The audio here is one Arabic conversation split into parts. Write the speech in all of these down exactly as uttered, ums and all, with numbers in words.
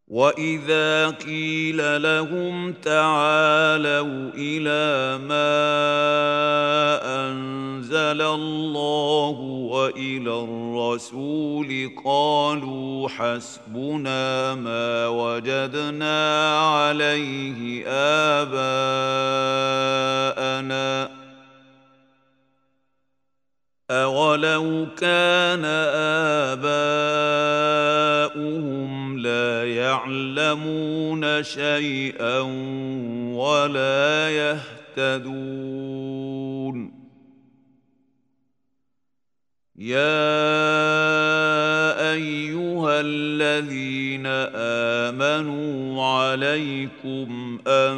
وإذا قيل لهم تعالوا إلى ما أنزل الله وإلى الرسول قالوا حسبنا ما وجدنا عليه آباءنا أولو كان آباؤهم لا يعلمون شيئا ولا يهتدون يا أيها الذين آمنوا عليكم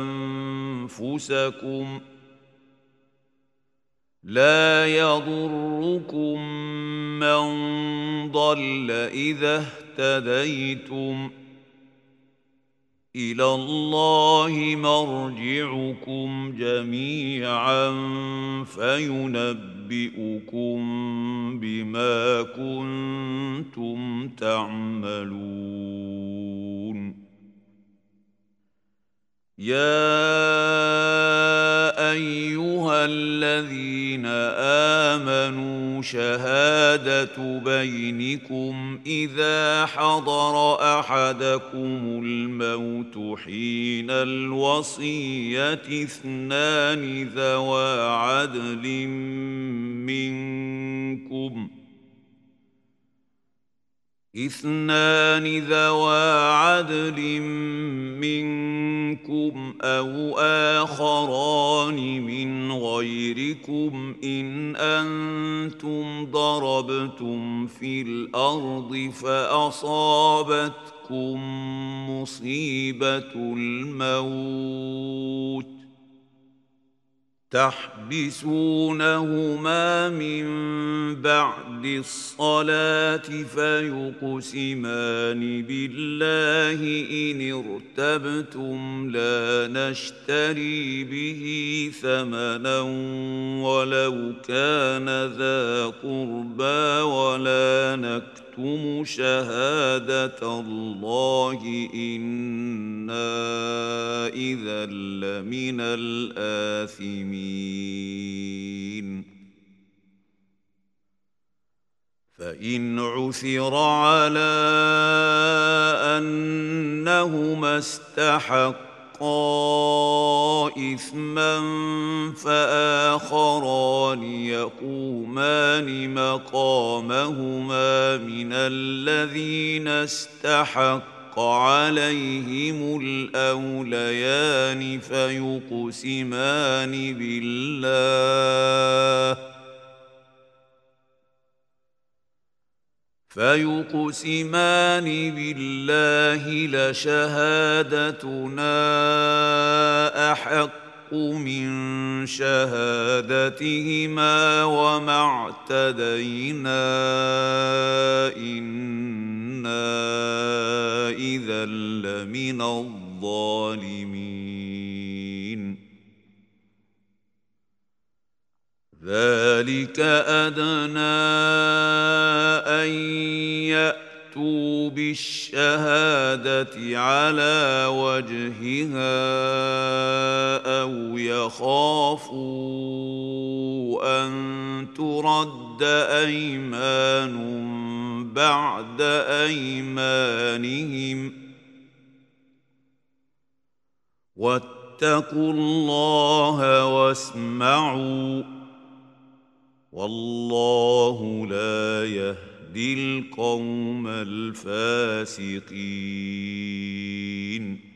أنفسكم لا يضركم من ضل إذا اهتديتم إلى الله مرجعكم جميعا فينبئكم بما كنتم تعملون يا أيها الذين آمنوا شهادة بينكم إذا حضر أحدكم الموت حين الوصية اثنان ذوى عدل منكم اثنان ذوى عدل منكم أو آخران من غيركم إن أنتم ضربتم في الأرض فأصابتكم مصيبة الموت تحبسونهما من بعد الصلاة فيقسمان بالله إن ارتبتم لا نشتري به ثمنا ولو كان ذا قربى ولا نكتم شهادة الله إنا إذا لمن الآثمين فإن عثر على أنهما استحقا إثما فآخران يقومان مقامهما من الذين استحق عليهم الأوليان فيقسمان بالله فيقسمان بالله لشهادتنا أحق من شهادتهما وما اعتدينا إنا إذا لمن الظالمين ذلك أدنى أن يأتوا بالشهادة على وجهها أو يخافوا أن ترد أيمان بعد أيمانهم واتقوا الله واسمعوا والله لا يهدي القوم الفاسقين